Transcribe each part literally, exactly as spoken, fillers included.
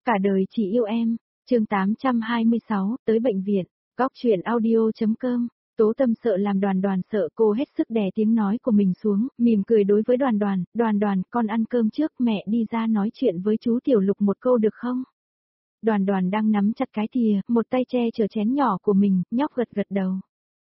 Cả đời chỉ yêu em, chương tám trăm hai mươi sáu, tới bệnh viện, góc chuyện audio.com. Tố Tâm sợ làm Đoàn Đoàn sợ, cô hết sức đè tiếng nói của mình xuống, mỉm cười đối với Đoàn Đoàn, Đoàn Đoàn, con ăn cơm trước, mẹ đi ra nói chuyện với chú Tiểu Lục một câu được không? Đoàn Đoàn đang nắm chặt cái thìa, một tay che chở chén nhỏ của mình, nhóc gật gật đầu.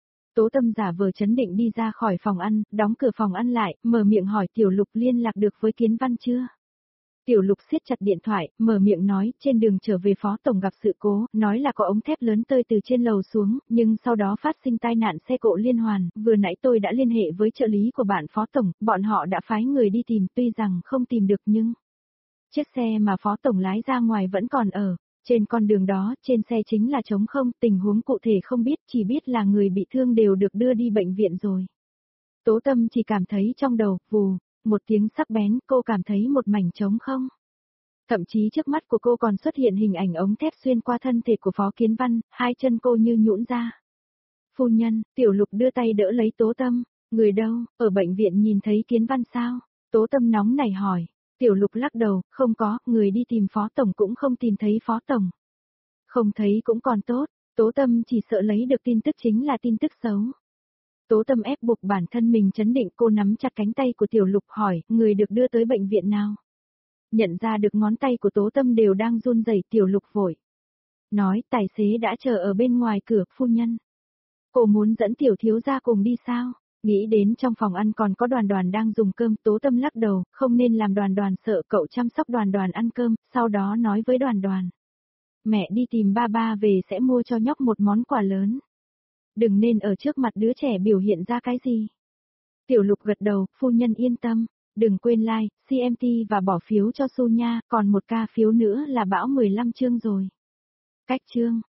Tố Tâm giả vờ chấn định đi ra khỏi phòng ăn, đóng cửa phòng ăn lại, mở miệng hỏi Tiểu Lục liên lạc được với Kiến Văn chưa? Tiểu Lục siết chặt điện thoại, mở miệng nói, trên đường trở về Phó Tổng gặp sự cố, nói là có ống thép lớn tơi từ trên lầu xuống, nhưng sau đó phát sinh tai nạn xe cộ liên hoàn, vừa nãy tôi đã liên hệ với trợ lý của bạn Phó Tổng, bọn họ đã phái người đi tìm, tuy rằng không tìm được nhưng chiếc xe mà Phó Tổng lái ra ngoài vẫn còn ở, trên con đường đó, trên xe chính là trống không, tình huống cụ thể không biết, chỉ biết là người bị thương đều được đưa đi bệnh viện rồi. Tố Tâm chỉ cảm thấy trong đầu, vù, một tiếng sắc bén, cô cảm thấy một mảnh trống không. Thậm chí trước mắt của cô còn xuất hiện hình ảnh ống thép xuyên qua thân thể của Phó Kiến Văn, hai chân cô như nhũn ra. Phu nhân, Tiểu Lục đưa tay đỡ lấy Tố Tâm, người đâu, ở bệnh viện nhìn thấy Kiến Văn sao? Tố Tâm nóng nảy hỏi. Tiểu Lục lắc đầu, không có, người đi tìm Phó Tổng cũng không tìm thấy Phó Tổng. Không thấy cũng còn tốt, Tố Tâm chỉ sợ lấy được tin tức chính là tin tức xấu. Tố Tâm ép buộc bản thân mình trấn định, cô nắm chặt cánh tay của Tiểu Lục hỏi, người được đưa tới bệnh viện nào? Nhận ra được ngón tay của Tố Tâm đều đang run rẩy, Tiểu Lục vội nói, tài xế đã chờ ở bên ngoài cửa, phu nhân. Cô muốn dẫn Tiểu thiếu gia cùng đi sao? Nghĩ đến trong phòng ăn còn có Đoàn Đoàn đang dùng cơm, Tố Tâm lắc đầu, không nên làm Đoàn Đoàn sợ, cậu chăm sóc Đoàn Đoàn ăn cơm, sau đó nói với Đoàn Đoàn. Mẹ đi tìm ba ba về sẽ mua cho nhóc một món quà lớn. Đừng nên ở trước mặt đứa trẻ biểu hiện ra cái gì. Tiểu Lục gật đầu, phu nhân yên tâm, đừng quên like, xê em tê và bỏ phiếu cho Su nha, còn một ca phiếu nữa là bão mười lăm chương rồi. Cách chương.